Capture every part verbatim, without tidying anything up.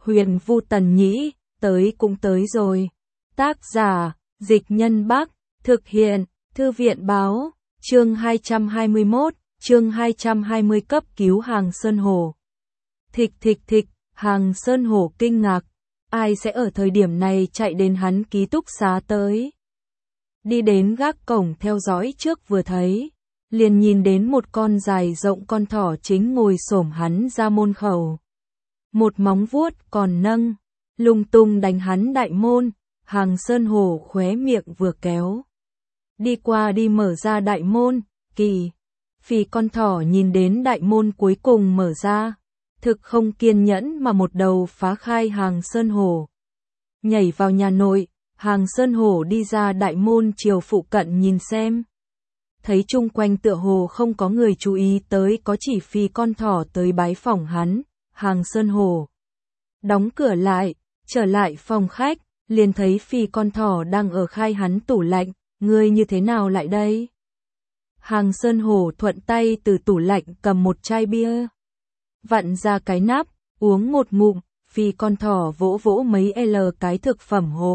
Huyền Vu Tần Nhĩ, tới cũng tới rồi. Tác giả, Dịch Nhân Bắc, thực hiện, Thư viện Báo, chương hai trăm hai mươi mốt, chương hai trăm hai mươi cấp cứu Hàng Sơn Hổ. Thịch thịch thịch, Hàng Sơn Hổ kinh ngạc, ai sẽ ở thời điểm này chạy đến hắn ký túc xá tới. Đi đến gác cổng theo dõi trước vừa thấy, liền nhìn đến một con dài rộng con thỏ chính ngồi xổm hắn ra môn khẩu. Một móng vuốt còn nâng, lung tung đánh hắn đại môn, Hàng Sơn Hổ khóe miệng vừa kéo. Đi qua đi mở ra đại môn, kỳ. Phì con thỏ nhìn đến đại môn cuối cùng mở ra, thực không kiên nhẫn mà một đầu phá khai Hàng Sơn Hổ. Nhảy vào nhà nội, Hàng Sơn Hổ đi ra đại môn chiều phụ cận nhìn xem. Thấy chung quanh tựa hồ không có người chú ý tới, có chỉ Phì con thỏ tới bái phỏng hắn, Hàng Sơn Hổ đóng cửa lại, trở lại phòng khách, liền thấy Phì con thỏ đang ở khai hắn tủ lạnh, ngươi như thế nào lại đây? Hàng Sơn Hổ thuận tay từ tủ lạnh cầm một chai bia, vặn ra cái nắp, uống một ngụm. Phì con thỏ vỗ vỗ mấy L cái thực phẩm hộp,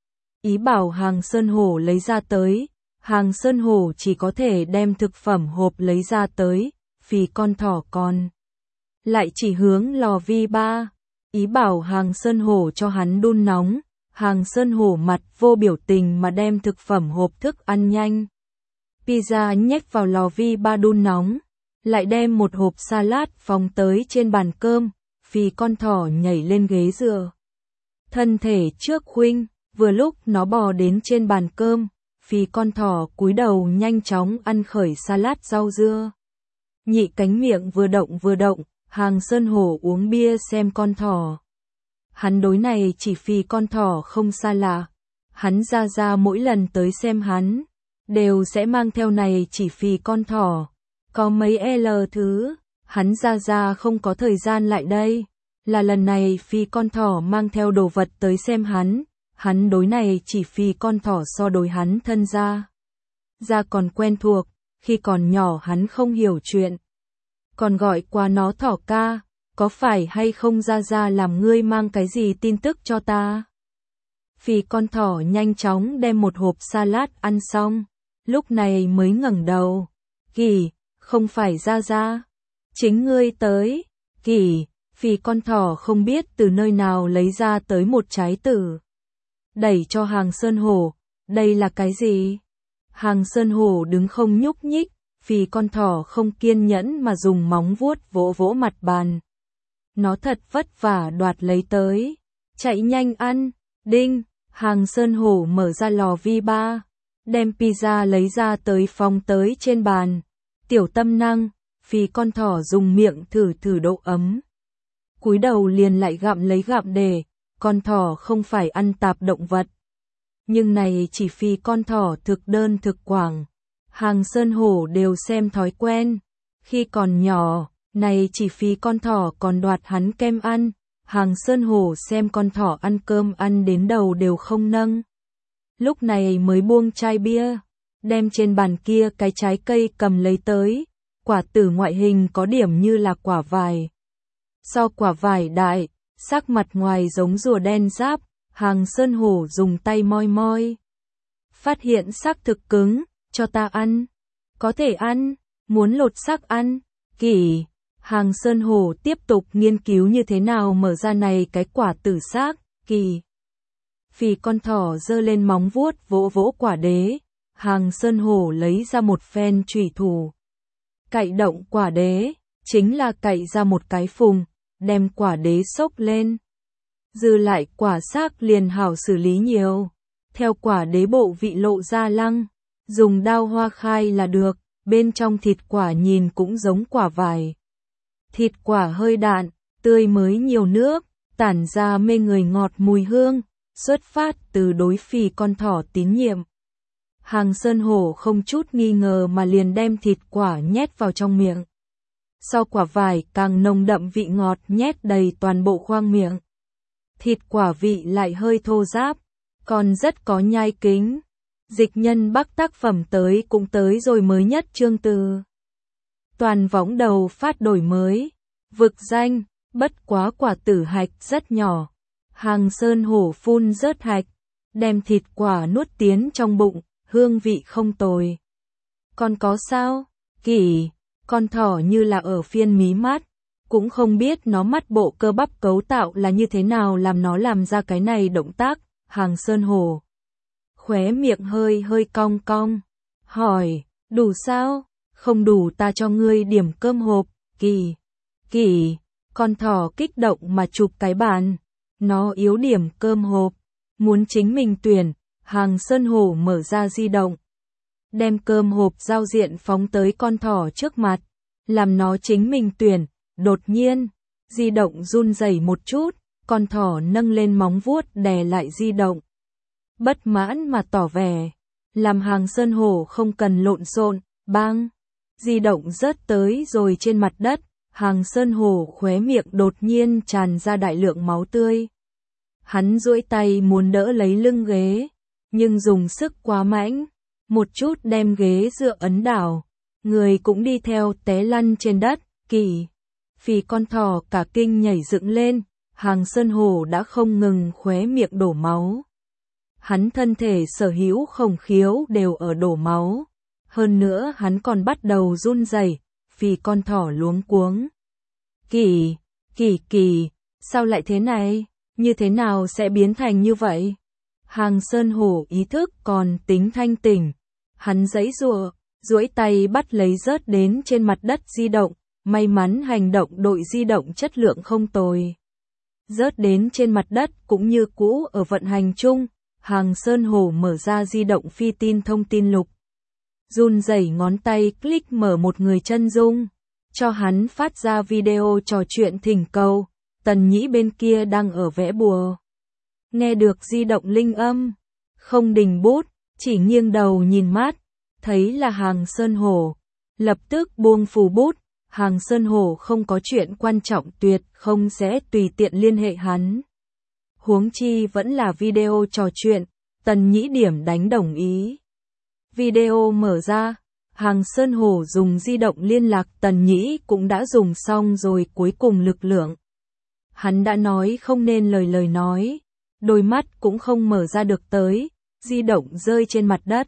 ý bảo Hàng Sơn Hổ lấy ra tới. Hàng Sơn Hổ chỉ có thể đem thực phẩm hộp lấy ra tới, Phì con thỏ còn lại chỉ hướng lò vi ba, ý bảo Hàng Sơn Hổ cho hắn đun nóng. Hàng Sơn Hổ mặt vô biểu tình mà đem thực phẩm hộp thức ăn nhanh pizza nhét vào lò vi ba đun nóng, lại đem một hộp salad phóng tới trên bàn cơm. Phì con thỏ nhảy lên ghế dựa, thân thể trước khuynh, vừa lúc nó bò đến trên bàn cơm, Phì con thỏ cúi đầu nhanh chóng ăn khởi salad rau dưa. Nhị cánh miệng vừa động vừa động, Hàng Sơn Hổ uống bia xem con thỏ. Hắn đối này chỉ Phì con thỏ không xa lạ, hắn ra ra mỗi lần tới xem hắn, đều sẽ mang theo này chỉ Phì con thỏ. Có mấy L thứ, hắn ra ra không có thời gian lại đây, là lần này Phì con thỏ mang theo đồ vật tới xem hắn, hắn đối này chỉ Phì con thỏ so đối hắn thân ra. Ra còn quen thuộc, khi còn nhỏ hắn không hiểu chuyện, còn gọi qua nó thỏ ca, có phải hay không ra ra làm ngươi mang cái gì tin tức cho ta? Phì con thỏ nhanh chóng đem một hộp salad ăn xong, lúc này mới ngẩng đầu, kỳ, không phải ra ra, chính ngươi tới, kỳ. Phì con thỏ không biết từ nơi nào lấy ra tới một trái tử, đẩy cho Hàng Sơn Hổ, đây là cái gì? Hàng Sơn Hổ đứng không nhúc nhích, Phì con thỏ không kiên nhẫn mà dùng móng vuốt vỗ vỗ mặt bàn. Nó thật vất vả đoạt lấy tới, chạy nhanh ăn, đinh. Hàng Sơn Hổ mở ra lò vi ba, đem pizza lấy ra tới phóng tới trên bàn. Tiểu tâm năng, Phì con thỏ dùng miệng thử thử độ ấm, cúi đầu liền lại gặm lấy gặm để. Con thỏ không phải ăn tạp động vật, nhưng này chỉ Phì con thỏ thực đơn thực quảng, Hàng Sơn Hổ đều xem thói quen. Khi còn nhỏ, này chỉ Phì con thỏ còn đoạt hắn kem ăn, Hàng Sơn Hổ xem con thỏ ăn cơm ăn đến đầu đều không nâng, lúc này mới buông chai bia, đem trên bàn kia cái trái cây cầm lấy tới. Quả tử ngoại hình có điểm như là quả vải, so quả vải đại, sắc mặt ngoài giống rùa đen giáp. Hàng Sơn Hổ dùng tay moi moi, phát hiện sắc thực cứng, cho ta ăn, có thể ăn, muốn lột xác ăn, kỳ. Hàng Sơn Hổ tiếp tục nghiên cứu như thế nào mở ra này cái quả tử xác, kỳ. Phì con thỏ giơ lên móng vuốt vỗ vỗ quả đế, Hàng Sơn Hổ lấy ra một phen chủy thủ, cạy động quả đế, chính là cạy ra một cái phùng, đem quả đế xốc lên. Dư lại quả xác liền hảo xử lý nhiều, theo quả đế bộ vị lộ ra lăng, dùng đao hoa khai là được, bên trong thịt quả nhìn cũng giống quả vải. Thịt quả hơi đạn, tươi mới nhiều nước, tản ra mê người ngọt mùi hương, xuất phát từ đối Phì con thỏ tín nhiệm. Hàng Sơn Hổ không chút nghi ngờ mà liền đem thịt quả nhét vào trong miệng. Sau quả vải càng nồng đậm vị ngọt nhét đầy toàn bộ khoang miệng. Thịt quả vị lại hơi thô ráp, còn rất có nhai kính. Dịch Nhân Bắc tác phẩm tới cũng tới rồi, mới nhất chương từ. Toàn võng đầu phát đổi mới. Vực danh, Bất quá quả tử hạch rất nhỏ. Hàng Sơn Hổ phun rớt hạch, đem thịt quả nuốt tiến trong bụng, hương vị không tồi. Còn có sao? Kỳ, con thỏ như là ở phiên mí mắt, cũng không biết nó mắt bộ cơ bắp cấu tạo là như thế nào làm nó làm ra cái này động tác. Hàng Sơn Hổ khóe miệng hơi hơi cong cong, hỏi, đủ sao? Không đủ ta cho ngươi điểm cơm hộp. Kỳ, kỳ, con thỏ kích động mà chụp cái bàn, nó yếu điểm cơm hộp, muốn chính mình tuyển. Hàng Sơn Hổ mở ra di động, đem cơm hộp giao diện phóng tới con thỏ trước mặt, làm nó chính mình tuyển. Đột nhiên, di động run rẩy một chút, con thỏ nâng lên móng vuốt đè lại di động. Bất mãn mà tỏ vẻ, làm Hàng Sơn Hổ không cần lộn xộn, bang, di động rớt tới rồi trên mặt đất. Hàng Sơn Hổ khóe miệng đột nhiên tràn ra đại lượng máu tươi. Hắn duỗi tay muốn đỡ lấy lưng ghế, nhưng dùng sức quá mạnh, một chút đem ghế dựa ấn đảo, người cũng đi theo té lăn trên đất. Kỳ, phì con thỏ cả kinh nhảy dựng lên, Hàng Sơn Hổ đã không ngừng khóe miệng đổ máu. Hắn thân thể sở hữu khổng khiếu đều ở đổ máu, hơn nữa hắn còn bắt đầu run rẩy, phì con thỏ luống cuống. Kỳ, kỳ kỳ, sao lại thế này? Như thế nào sẽ biến thành như vậy? Hàng Sơn Hổ ý thức còn tính thanh tỉnh, hắn giãy giụa, duỗi tay bắt lấy rớt đến trên mặt đất di động, may mắn hành động đội di động chất lượng không tồi. Rớt đến trên mặt đất cũng như cũ ở vận hành chung, Hàng Sơn Hổ mở ra di động phi tin thông tin lục. Run rẩy ngón tay click mở một người chân dung, cho hắn phát ra video trò chuyện thỉnh cầu. Tần Nhĩ bên kia đang ở vẽ bùa. Nghe được di động linh âm, không đình bút, chỉ nghiêng đầu nhìn mát, thấy là Hàng Sơn Hổ, lập tức buông phù bút. Hàng Sơn Hổ không có chuyện quan trọng tuyệt không sẽ tùy tiện liên hệ hắn. Huống chi vẫn là video trò chuyện, Tần Nhĩ điểm đánh đồng ý. Video mở ra, Hàng Sơn Hổ dùng di động liên lạc, Tần Nhĩ cũng đã dùng xong rồi, cuối cùng lực lượng. Hắn đã nói không nên lời lời nói, đôi mắt cũng không mở ra được tới, di động rơi trên mặt đất.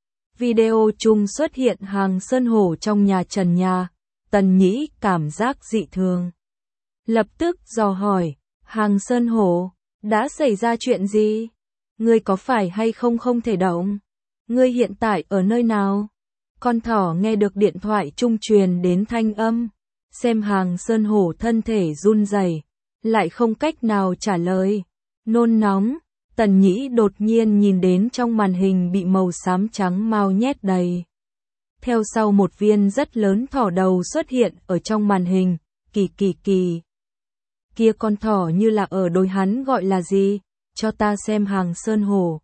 Video chung xuất hiện Hàng Sơn Hổ trong nhà trần nhà, Tần Nhĩ cảm giác dị thường. Lập tức dò hỏi, Hàng Sơn Hổ, đã xảy ra chuyện gì? Ngươi có phải hay không không thể động? Ngươi hiện tại ở nơi nào? Con thỏ nghe được điện thoại trung truyền đến thanh âm, xem Hàng Sơn Hổ thân thể run rẩy, lại không cách nào trả lời. Nôn nóng, Tần Nhĩ đột nhiên nhìn đến trong màn hình bị màu xám trắng mao nhét đầy. Theo sau một viên rất lớn thỏ đầu xuất hiện ở trong màn hình, kỳ kỳ kỳ. Kia con thỏ như là ở đối hắn gọi là gì? Cho ta xem. Hàng Sơn Hổ.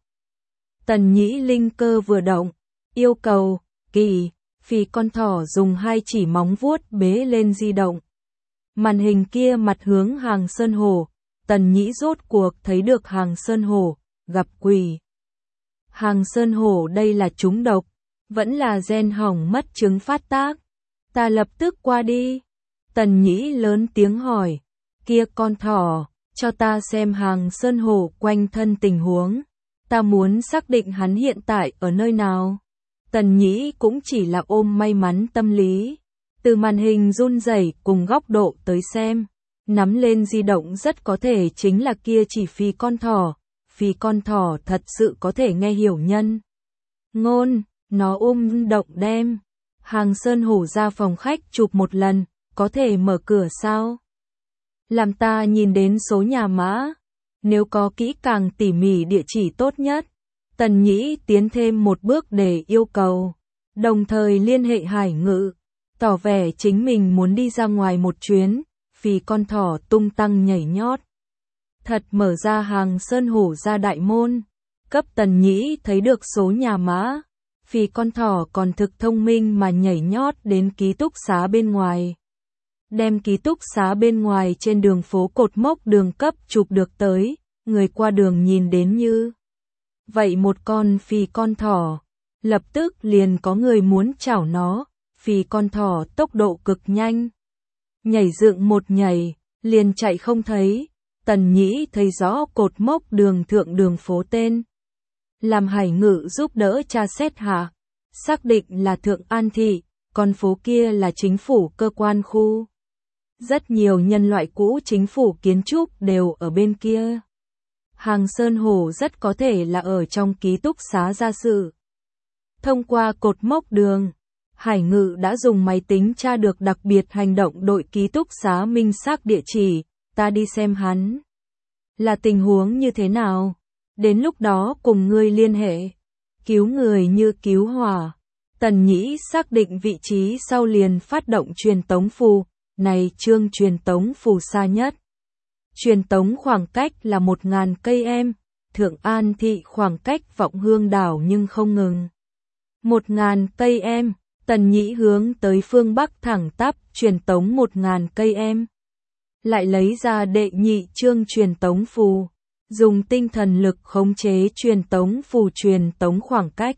Tần Nhĩ linh cơ vừa động, yêu cầu, kỳ, phì con thỏ dùng hai chỉ móng vuốt bế lên di động. Màn hình kia mặt hướng Hàng Sơn Hổ, Tần Nhĩ rốt cuộc thấy được Hàng Sơn Hổ, gặp quỷ. Hàng Sơn Hổ đây là trúng độc, vẫn là gen hỏng mất chứng phát tác. Ta lập tức qua đi. Tần Nhĩ lớn tiếng hỏi, kia con thỏ, cho ta xem Hàng Sơn Hổ quanh thân tình huống. Ta muốn xác định hắn hiện tại ở nơi nào. Tần Nhĩ cũng chỉ là ôm may mắn tâm lý. Từ màn hình run rẩy cùng góc độ tới xem, nắm lên di động rất có thể chính là kia chỉ phì con thỏ. Phì con thỏ thật sự có thể nghe hiểu nhân ngôn, nó ôm động đem. Hàng Sơn Hổ ra phòng khách chụp một lần, có thể mở cửa sao? Làm ta nhìn đến số nhà mã, nếu có kỹ càng tỉ mỉ địa chỉ tốt nhất. Tần Nhĩ tiến thêm một bước để yêu cầu, đồng thời liên hệ Hải Ngự, tỏ vẻ chính mình muốn đi ra ngoài một chuyến. Phì con thỏ tung tăng nhảy nhót, thật mở ra Hàng Sơn Hổ ra đại môn, cấp Tần Nhĩ thấy được số nhà mã. Phì con thỏ còn thực thông minh mà nhảy nhót đến ký túc xá bên ngoài, đem ký túc xá bên ngoài trên đường phố cột mốc đường cấp chụp được tới. Người qua đường nhìn đến như vậy một con phì con thỏ, lập tức liền có người muốn chảo nó. Phì con thỏ tốc độ cực nhanh, nhảy dựng một nhảy, liền chạy không thấy. Tần Nhĩ thấy rõ cột mốc đường thượng đường phố tên. Làm Hải Ngự giúp đỡ tra xét hạ, xác định là Thượng An Thị, con phố kia là chính phủ cơ quan khu. Rất nhiều nhân loại cũ chính phủ kiến trúc đều ở bên kia. Hàng Sơn Hổ rất có thể là ở trong ký túc xá gia sự. Thông qua cột mốc đường, Hải Ngự đã dùng máy tính tra được đặc biệt hành động đội ký túc xá minh xác địa chỉ, ta đi xem hắn. Là tình huống như thế nào? Đến lúc đó cùng ngươi liên hệ. Cứu người như cứu hỏa. Tần Nhĩ xác định vị trí sau liền phát động truyền tống phù, này chương truyền tống phù xa nhất. Truyền tống khoảng cách là một nghìn cây em, Thượng An Thị khoảng cách Vọng Hương đảo nhưng không ngừng. Một nghìn cây em, Tần Nhĩ hướng tới phương Bắc thẳng tắp truyền tống một nghìn cây em. Lại lấy ra đệ nhị chương truyền tống phù, dùng tinh thần lực khống chế truyền tống phù truyền tống khoảng cách.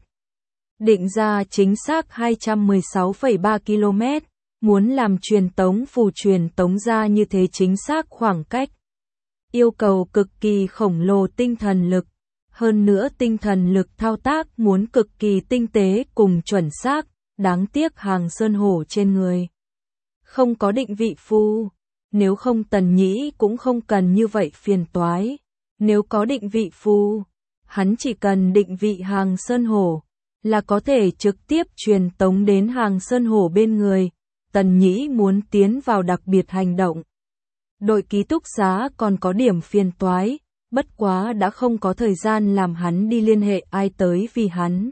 Định ra chính xác hai trăm mười sáu phẩy ba ki lô mét, muốn làm truyền tống phù truyền tống ra như thế chính xác khoảng cách. Yêu cầu cực kỳ khổng lồ tinh thần lực, hơn nữa tinh thần lực thao tác muốn cực kỳ tinh tế cùng chuẩn xác, đáng tiếc Hàng Sơn Hổ trên người không có định vị phù, nếu không Tần Nhĩ cũng không cần như vậy phiền toái. Nếu có định vị phù, hắn chỉ cần định vị Hàng Sơn Hổ, là có thể trực tiếp truyền tống đến Hàng Sơn Hổ bên người. Tần Nhĩ muốn tiến vào đặc biệt hành động. Đội ký túc xá còn có điểm phiền toái, bất quá đã không có thời gian làm hắn đi liên hệ ai tới vì hắn.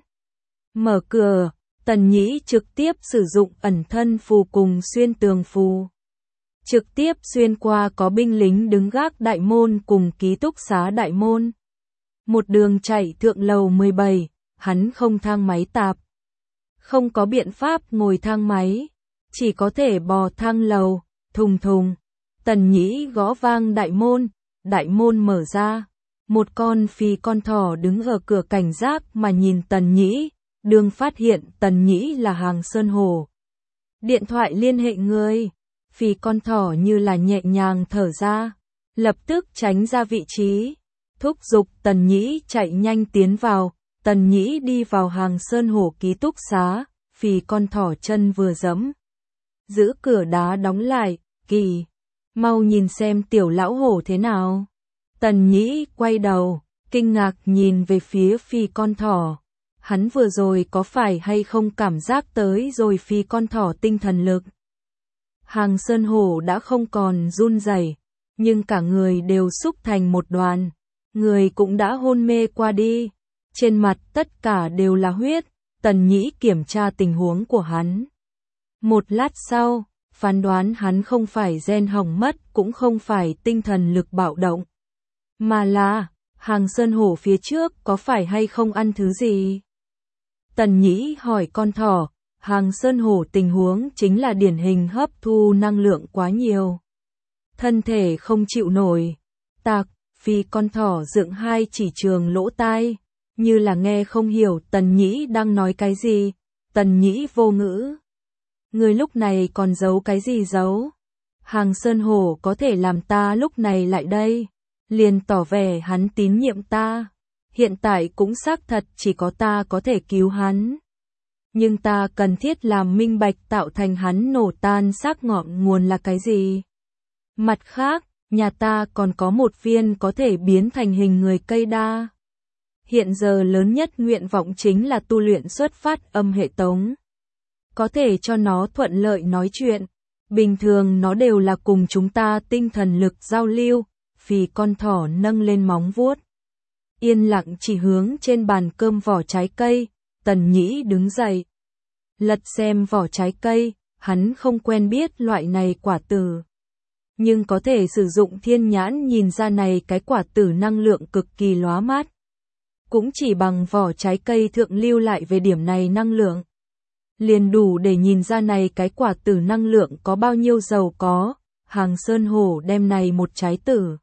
Mở cửa, Tần Nhĩ trực tiếp sử dụng ẩn thân phù cùng xuyên tường phù. Trực tiếp xuyên qua có binh lính đứng gác đại môn cùng ký túc xá đại môn. Một đường chạy thượng lầu mười bảy, hắn không thang máy tạp. Không có biện pháp ngồi thang máy, chỉ có thể bò thang lầu, thùng thùng. Tần Nhĩ gõ vang đại môn, đại môn mở ra. Một con phi con thỏ đứng ở cửa cảnh giác mà nhìn Tần Nhĩ, đường phát hiện Tần Nhĩ là Hàng Sơn Hổ. Điện thoại liên hệ người. Phi con thỏ như là nhẹ nhàng thở ra, lập tức tránh ra vị trí, thúc giục Tần Nhĩ chạy nhanh tiến vào. Tần Nhĩ đi vào Hàng Sơn Hổ ký túc xá, phi con thỏ chân vừa giẫm, giữ cửa đá đóng lại. Kỳ, mau nhìn xem tiểu lão hổ thế nào. Tần Nhĩ quay đầu, kinh ngạc nhìn về phía phi con thỏ. Hắn vừa rồi có phải hay không cảm giác tới rồi phi con thỏ tinh thần lực. Hàng Sơn Hổ đã không còn run rẩy, nhưng cả người đều xúc thành một đoàn, người cũng đã hôn mê qua đi, trên mặt tất cả đều là huyết. Tần Nhĩ kiểm tra tình huống của hắn. Một lát sau, phán đoán hắn không phải gen hỏng mất cũng không phải tinh thần lực bạo động, mà là Hàng Sơn Hổ phía trước có phải hay không ăn thứ gì. Tần Nhĩ hỏi con thỏ. Hàng Sơn Hổ tình huống chính là điển hình hấp thu năng lượng quá nhiều, thân thể không chịu nổi. Tạc, phi con thỏ dựng hai chỉ trường lỗ tai, như là nghe không hiểu Tần Nhĩ đang nói cái gì. Tần Nhĩ vô ngữ. Người lúc này còn giấu cái gì giấu? Hàng Sơn Hổ có thể làm ta lúc này lại đây, liền tỏ vẻ hắn tín nhiệm ta. Hiện tại cũng xác thật chỉ có ta có thể cứu hắn. Nhưng ta cần thiết làm minh bạch tạo thành hắn nổ tan xác ngọn nguồn là cái gì. Mặt khác, nhà ta còn có một viên có thể biến thành hình người cây đa. Hiện giờ lớn nhất nguyện vọng chính là tu luyện xuất phát âm hệ thống. Có thể cho nó thuận lợi nói chuyện. Bình thường nó đều là cùng chúng ta tinh thần lực giao lưu. Phì con thỏ nâng lên móng vuốt, yên lặng chỉ hướng trên bàn cơm vỏ trái cây. Tần Nhĩ đứng dậy, lật xem vỏ trái cây, hắn không quen biết loại này quả tử, nhưng có thể sử dụng thiên nhãn nhìn ra này cái quả tử năng lượng cực kỳ lóa mắt. Cũng chỉ bằng vỏ trái cây thượng lưu lại về điểm này năng lượng, liền đủ để nhìn ra này cái quả tử năng lượng có bao nhiêu giàu có. Hàng Sơn Hổ đem này một trái tử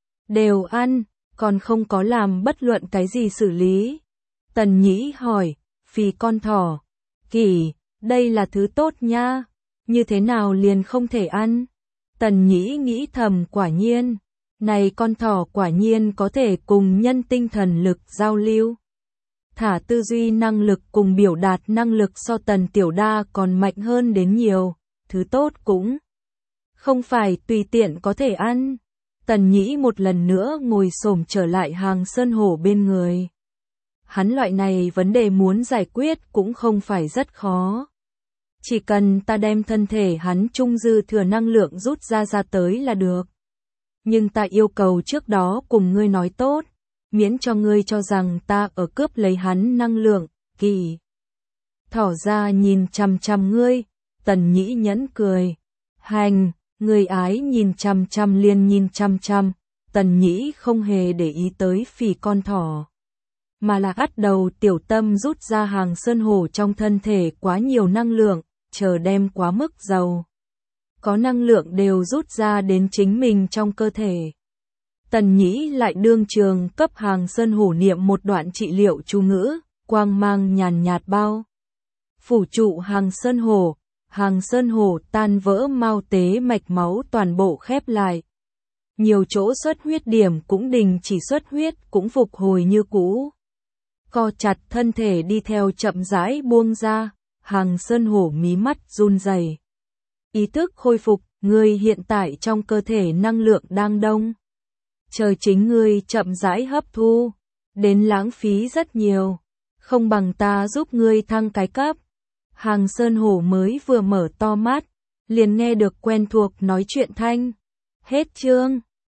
đều ăn, còn không có làm bất luận cái gì xử lý. Tần Nhĩ hỏi, phì con thỏ, Kỳ, đây là thứ tốt nha, như thế nào liền không thể ăn? Tần Nhĩ nghĩ thầm quả nhiên, này con thỏ quả nhiên có thể cùng nhân tinh thần lực giao lưu. Thả tư duy năng lực cùng biểu đạt năng lực so Tần Tiểu Đa còn mạnh hơn đến nhiều, thứ tốt cũng không phải tùy tiện có thể ăn. Tần Nhĩ một lần nữa ngồi xổm trở lại Hàng Sơn Hổ bên người. Hắn loại này vấn đề muốn giải quyết cũng không phải rất khó. Chỉ cần ta đem thân thể hắn trung dư thừa năng lượng rút ra ra tới là được. Nhưng ta yêu cầu trước đó cùng ngươi nói tốt, miễn cho ngươi cho rằng ta ở cướp lấy hắn năng lượng, kỳ. Thỏ ra nhìn chằm chằm ngươi, Tần Nhĩ nhẫn cười. Hành, người ái nhìn chằm chằm liền nhìn chằm chằm, Tần Nhĩ không hề để ý tới phì con thỏ. Mà là bắt đầu tiểu tâm rút ra Hàng Sơn Hổ trong thân thể quá nhiều năng lượng, chờ đem quá mức giàu. Có năng lượng đều rút ra đến chính mình trong cơ thể. Tần Nhĩ lại đương trường cấp Hàng Sơn Hổ niệm một đoạn trị liệu chú ngữ, quang mang nhàn nhạt bao. Phủ trụ Hàng Sơn Hổ, Hàng Sơn Hổ tan vỡ mao tế mạch máu toàn bộ khép lại. Nhiều chỗ xuất huyết điểm cũng đình chỉ xuất huyết cũng phục hồi như cũ. Co chặt thân thể đi theo chậm rãi buông ra, Hàng Sơn Hổ mí mắt run rẩy. Ý thức khôi phục, ngươi hiện tại trong cơ thể năng lượng đang đông. Chờ chính ngươi chậm rãi hấp thu, đến lãng phí rất nhiều, không bằng ta giúp ngươi thăng cái cấp. Hàng Sơn Hổ mới vừa mở to mắt, liền nghe được quen thuộc nói chuyện thanh. Hết chương.